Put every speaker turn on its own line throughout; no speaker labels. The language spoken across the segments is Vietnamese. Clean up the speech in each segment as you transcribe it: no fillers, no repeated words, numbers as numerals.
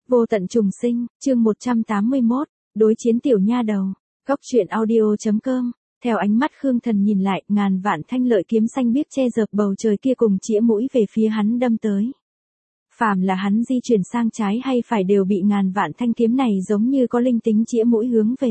Vô tận trùng sinh, chương 181, đối chiến tiểu nha đầu. Góc truyện audio.com. Theo ánh mắt Khương Thần nhìn lại, ngàn vạn thanh lợi kiếm xanh biếc che dợp bầu trời kia cùng chĩa mũi về phía hắn đâm tới. Phàm là hắn di chuyển sang trái hay phải đều bị ngàn vạn thanh kiếm này giống như có linh tính chĩa mũi hướng về.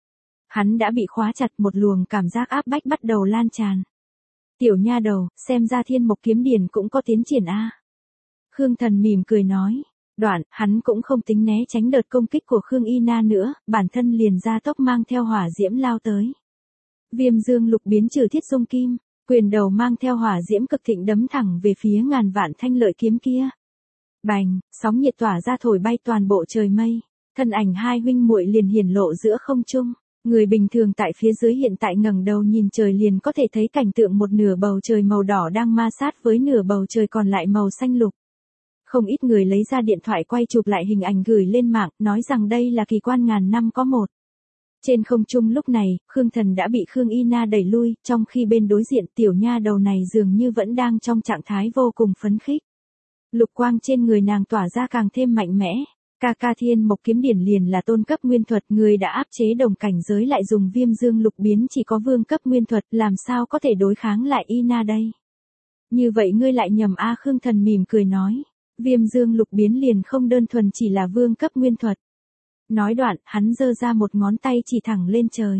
Hắn đã bị khóa chặt, một luồng cảm giác áp bách bắt đầu lan tràn. Tiểu nha đầu, xem ra Thiên Mộc Kiếm Điển cũng có tiến triển a. Khương Thần mỉm cười nói. Đoạn, hắn cũng không tính né tránh đợt công kích của Khương Y Na nữa, bản thân liền ra tốc mang theo hỏa diễm lao tới. Viêm dương lục biến trừ thiết dung kim, quyền đầu mang theo hỏa diễm cực thịnh đấm thẳng về phía ngàn vạn thanh lợi kiếm kia. Bành, sóng nhiệt tỏa ra thổi bay toàn bộ trời mây, thân ảnh hai huynh muội liền hiển lộ giữa không trung. Người bình thường tại phía dưới hiện tại ngẩng đầu nhìn trời liền có thể thấy cảnh tượng một nửa bầu trời màu đỏ đang ma sát với nửa bầu trời còn lại màu xanh lục. Không ít người lấy ra điện thoại quay chụp lại hình ảnh gửi lên mạng, nói rằng đây là kỳ quan ngàn năm có một. Trên không trung lúc này, Khương Thần đã bị Khương Y Na đẩy lui, trong khi bên đối diện tiểu nha đầu này dường như vẫn đang trong trạng thái vô cùng phấn khích. Lục quang trên người nàng tỏa ra càng thêm mạnh mẽ. Ca Thiên Mộc Kiếm Điển liền là tôn cấp nguyên thuật, người đã áp chế đồng cảnh giới lại dùng viêm dương lục biến chỉ có vương cấp nguyên thuật, làm sao có thể đối kháng lại Y Na đây? Như vậy ngươi lại nhầm a. Khương Thần mỉm cười nói. Viêm dương lục biến liền không đơn thuần chỉ là vương cấp nguyên thuật. Nói đoạn, hắn giơ ra một ngón tay chỉ thẳng lên trời.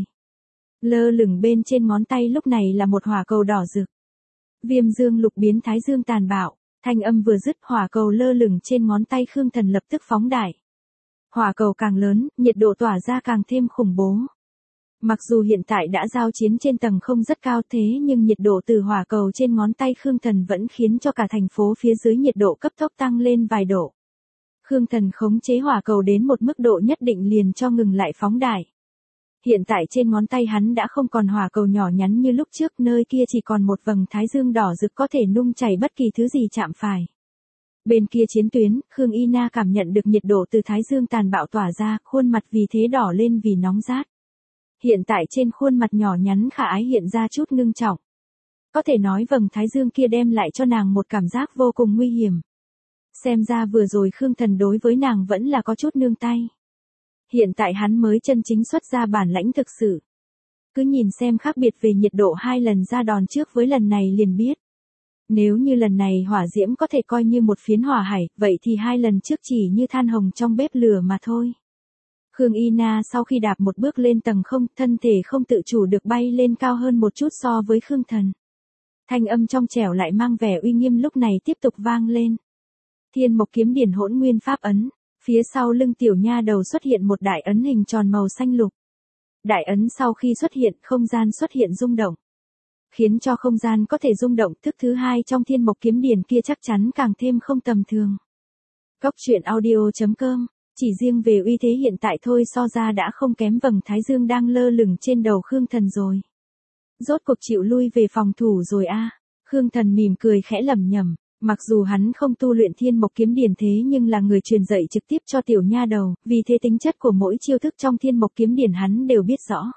Lơ lửng bên trên ngón tay lúc này là một hỏa cầu đỏ rực. Viêm dương lục biến thái dương tàn bạo, thanh âm vừa dứt, hỏa cầu lơ lửng trên ngón tay Khương Thần lập tức phóng đại. Hỏa cầu càng lớn, nhiệt độ tỏa ra càng thêm khủng bố. Mặc dù hiện tại đã giao chiến trên tầng không rất cao thế nhưng nhiệt độ từ hỏa cầu trên ngón tay Khương Thần vẫn khiến cho cả thành phố phía dưới nhiệt độ cấp tốc tăng lên vài độ. Khương Thần khống chế hỏa cầu đến một mức độ nhất định liền cho ngừng lại phóng đại. Hiện tại trên ngón tay hắn đã không còn hỏa cầu nhỏ nhắn như lúc trước, nơi kia chỉ còn một vầng thái dương đỏ rực có thể nung chảy bất kỳ thứ gì chạm phải. Bên kia chiến tuyến, Khương Y Na cảm nhận được nhiệt độ từ thái dương tàn bạo tỏa ra, khuôn mặt vì thế đỏ lên vì nóng rát. Hiện tại trên khuôn mặt nhỏ nhắn khả ái hiện ra chút ngưng trọng. Có thể nói vầng thái dương kia đem lại cho nàng một cảm giác vô cùng nguy hiểm. Xem ra vừa rồi Khương Thần đối với nàng vẫn là có chút nương tay. Hiện tại hắn mới chân chính xuất ra bản lãnh thực sự. Cứ nhìn xem khác biệt về nhiệt độ hai lần ra đòn trước với lần này liền biết. Nếu như lần này hỏa diễm có thể coi như một phiến hỏa hải, vậy thì hai lần trước chỉ như than hồng trong bếp lửa mà thôi. Khương Y Na sau khi đạp một bước lên tầng không, thân thể không tự chủ được bay lên cao hơn một chút so với Khương Thần. Thanh âm trong trẻo lại mang vẻ uy nghiêm lúc này tiếp tục vang lên. Thiên Mộc Kiếm Điển hỗn nguyên pháp ấn, phía sau lưng tiểu nha đầu xuất hiện một đại ấn hình tròn màu xanh lục. Đại ấn sau khi xuất hiện, không gian xuất hiện rung động. Khiến cho không gian có thể rung động, thức thứ hai trong Thiên Mộc Kiếm Điển kia chắc chắn càng thêm không tầm thường. Góc truyện audio.com. Chỉ riêng về uy thế hiện tại thôi so ra đã không kém vầng thái dương đang lơ lửng trên đầu Khương Thần rồi. Rốt cuộc chịu lui về phòng thủ rồi a. Khương Thần mỉm cười khẽ lẩm nhẩm, mặc dù hắn không tu luyện Thiên Mộc Kiếm Điển thế nhưng là người truyền dạy trực tiếp cho tiểu nha đầu, vì thế tính chất của mỗi chiêu thức trong Thiên Mộc Kiếm Điển hắn đều biết rõ.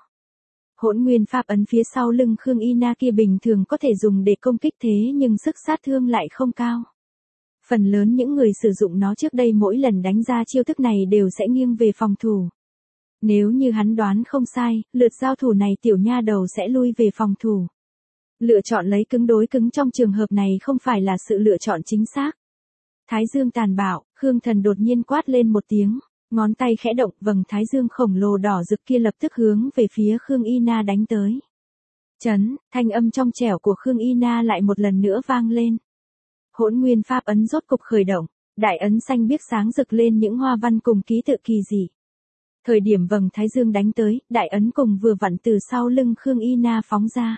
Hỗn nguyên pháp ấn phía sau lưng Khương Y Na kia bình thường có thể dùng để công kích thế nhưng sức sát thương lại không cao. Phần lớn những người sử dụng nó trước đây mỗi lần đánh ra chiêu thức này đều sẽ nghiêng về phòng thủ. Nếu như hắn đoán không sai, lượt giao thủ này tiểu nha đầu sẽ lui về phòng thủ. Lựa chọn lấy cứng đối cứng trong trường hợp này không phải là sự lựa chọn chính xác. Thái dương tàn bạo, Khương Thần đột nhiên quát lên một tiếng, ngón tay khẽ động, vầng thái dương khổng lồ đỏ rực kia lập tức hướng về phía Khương Y Na đánh tới. Chấn, thanh âm trong trẻo của Khương Y Na lại một lần nữa vang lên. Hỗn nguyên pháp ấn rốt cục khởi động, đại ấn xanh biếc sáng rực lên những hoa văn cùng ký tự kỳ dị. Thời điểm vầng thái dương đánh tới, đại ấn cùng vừa vặn từ sau lưng Khương Y Na phóng ra.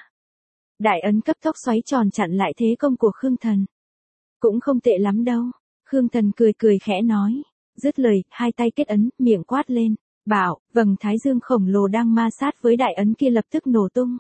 Đại ấn cấp tốc xoáy tròn chặn lại thế công của Khương Thần. Cũng không tệ lắm đâu. Khương Thần cười cười khẽ nói. Dứt lời, hai tay kết ấn, miệng quát lên. Bảo, vầng thái dương khổng lồ đang ma sát với đại ấn kia lập tức nổ tung.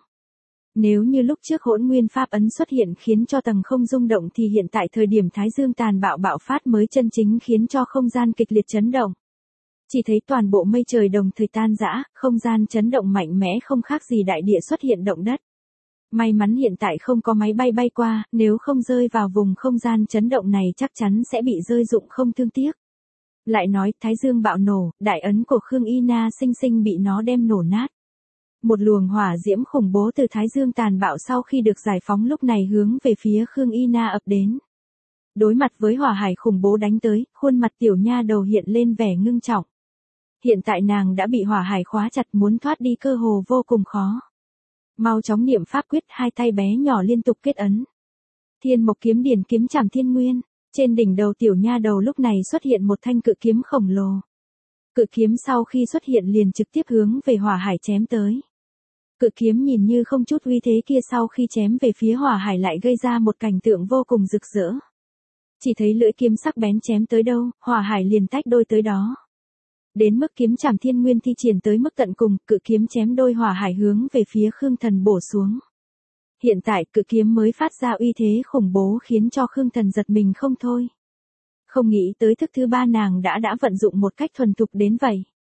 Nếu như lúc trước hỗn nguyên pháp ấn xuất hiện khiến cho tầng không rung động thì hiện tại thời điểm thái dương tàn bạo bạo phát mới chân chính khiến cho không gian kịch liệt chấn động. Chỉ thấy toàn bộ mây trời đồng thời tan rã, không gian chấn động mạnh mẽ không khác gì đại địa xuất hiện động đất. May mắn hiện tại không có máy bay bay qua, nếu không rơi vào vùng không gian chấn động này chắc chắn sẽ bị rơi rụng không thương tiếc. Lại nói, thái dương bạo nổ, đại ấn của Khương Y Na sinh sinh bị nó đem nổ nát. Một luồng hỏa diễm khủng bố từ thái dương tàn bạo sau khi được giải phóng lúc này hướng về phía Khương Y Na ập đến. Đối mặt với hỏa hải khủng bố đánh tới, khuôn mặt tiểu nha đầu hiện lên vẻ ngưng trọng. Hiện tại nàng đã bị hỏa hải khóa chặt, muốn thoát đi cơ hồ vô cùng khó. Mau chóng niệm pháp quyết, hai tay bé nhỏ liên tục kết ấn. Thiên mộc kiếm điển kiếm trảm thiên nguyên. Trên đỉnh đầu tiểu nha đầu lúc này xuất hiện một thanh cự kiếm khổng lồ. Cự kiếm sau khi xuất hiện liền trực tiếp hướng về hỏa hải chém tới. Cự kiếm nhìn như không chút uy thế kia sau khi chém về phía hỏa hải lại gây ra một cảnh tượng vô cùng rực rỡ. Chỉ thấy lưỡi kiếm sắc bén chém tới đâu, hỏa hải liền tách đôi tới đó. Đến mức kiếm trảm thiên nguyên thi triển tới mức tận cùng, cự kiếm chém đôi hỏa hải hướng về phía Khương Thần bổ xuống. Hiện tại cự kiếm mới phát ra uy thế khủng bố khiến cho Khương Thần giật mình không thôi. Không nghĩ tới thức thứ ba nàng đã vận dụng một cách thuần thục đến vậy.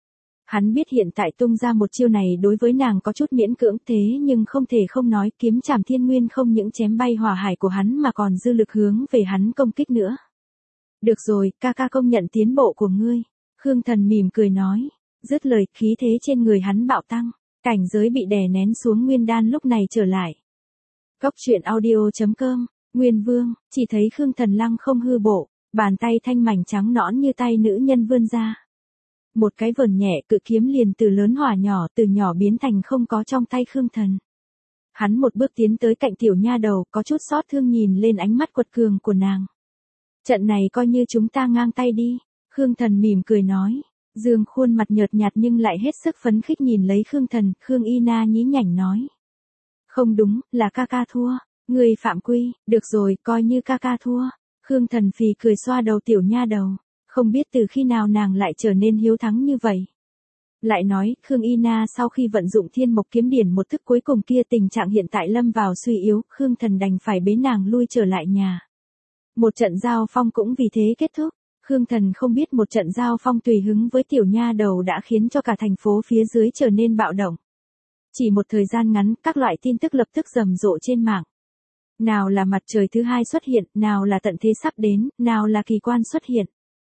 Hắn biết hiện tại tung ra một chiêu này đối với nàng có chút miễn cưỡng thế nhưng không thể không nói kiếm trảm thiên nguyên không những chém bay hỏa hải của hắn mà còn dư lực hướng về hắn công kích nữa. Được rồi, ca ca công nhận tiến bộ của ngươi. Khương Thần mỉm cười nói. Dứt lời khí thế trên người hắn bạo tăng. Cảnh giới bị đè nén xuống nguyên đan lúc này trở lại. Cốc truyện audio.com, Nguyên Vương, chỉ thấy Khương Thần lăng không hư bộ, bàn tay thanh mảnh trắng nõn như tay nữ nhân vươn ra. Một cái vờn nhẹ cự kiếm liền từ lớn hỏa nhỏ từ nhỏ biến thành không có trong tay Khương Thần. Hắn một bước tiến tới cạnh tiểu nha đầu có chút xót thương nhìn lên ánh mắt quật cường của nàng. Trận này coi như chúng ta ngang tay đi, Khương Thần mỉm cười nói. Dương khuôn mặt nhợt nhạt nhưng lại hết sức phấn khích nhìn lấy Khương Thần, Khương Y Na nhí nhảnh nói. Không đúng, là ca ca thua, người phạm quy, được rồi, coi như ca ca thua. Khương Thần phì cười xoa đầu tiểu nha đầu, không biết từ khi nào nàng lại trở nên hiếu thắng như vậy. Lại nói, Khương Y Na sau khi vận dụng thiên mộc kiếm điển một thức cuối cùng kia tình trạng hiện tại lâm vào suy yếu, Khương Thần đành phải bế nàng lui trở lại nhà. Một trận giao phong cũng vì thế kết thúc. Khương Thần không biết một trận giao phong tùy hứng với tiểu nha đầu đã khiến cho cả thành phố phía dưới trở nên bạo động. Chỉ một thời gian ngắn, các loại tin tức lập tức rầm rộ trên mạng. Nào là mặt trời thứ hai xuất hiện, nào là tận thế sắp đến, nào là kỳ quan xuất hiện.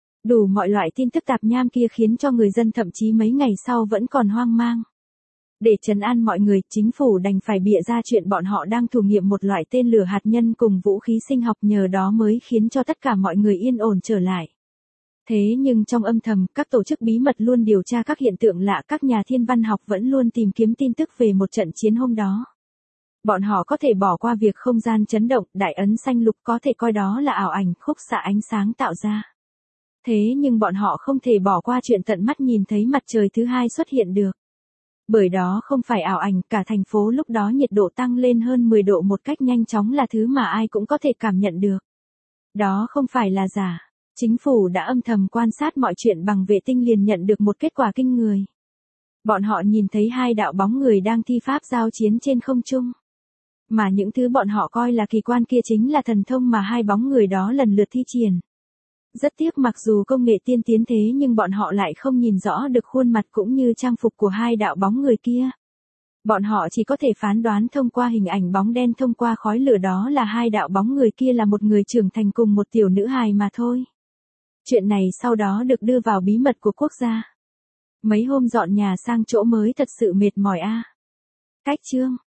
Đủ mọi loại tin tức tạp nham kia khiến cho người dân thậm chí mấy ngày sau vẫn còn hoang mang. Để trấn an mọi người, chính phủ đành phải bịa ra chuyện bọn họ đang thử nghiệm một loại tên lửa hạt nhân cùng vũ khí sinh học, nhờ đó mới khiến cho tất cả mọi người yên ổn trở lại. Thế nhưng trong âm thầm, các tổ chức bí mật luôn điều tra các hiện tượng lạ, các nhà thiên văn học vẫn luôn tìm kiếm tin tức về một trận chiến hôm đó. Bọn họ có thể bỏ qua việc không gian chấn động, đại ấn xanh lục có thể coi đó là ảo ảnh, khúc xạ ánh sáng tạo ra. Thế nhưng bọn họ không thể bỏ qua chuyện tận mắt nhìn thấy mặt trời thứ hai xuất hiện được. Bởi đó không phải ảo ảnh, cả thành phố lúc đó nhiệt độ tăng lên hơn 10 độ một cách nhanh chóng là thứ mà ai cũng có thể cảm nhận được. Đó không phải là giả. Chính phủ đã âm thầm quan sát mọi chuyện bằng vệ tinh liền nhận được một kết quả kinh người. Bọn họ nhìn thấy hai đạo bóng người đang thi pháp giao chiến trên không trung. Mà những thứ bọn họ coi là kỳ quan kia chính là thần thông mà hai bóng người đó lần lượt thi triển. Rất tiếc mặc dù công nghệ tiên tiến thế nhưng bọn họ lại không nhìn rõ được khuôn mặt cũng như trang phục của hai đạo bóng người kia. Bọn họ chỉ có thể phán đoán thông qua hình ảnh bóng đen thông qua khói lửa đó là hai đạo bóng người kia là một người trưởng thành cùng một tiểu nữ hài mà thôi. Chuyện này sau đó được đưa vào bí mật của quốc gia. Mấy hôm dọn nhà sang chỗ mới thật sự mệt mỏi a. Cách chương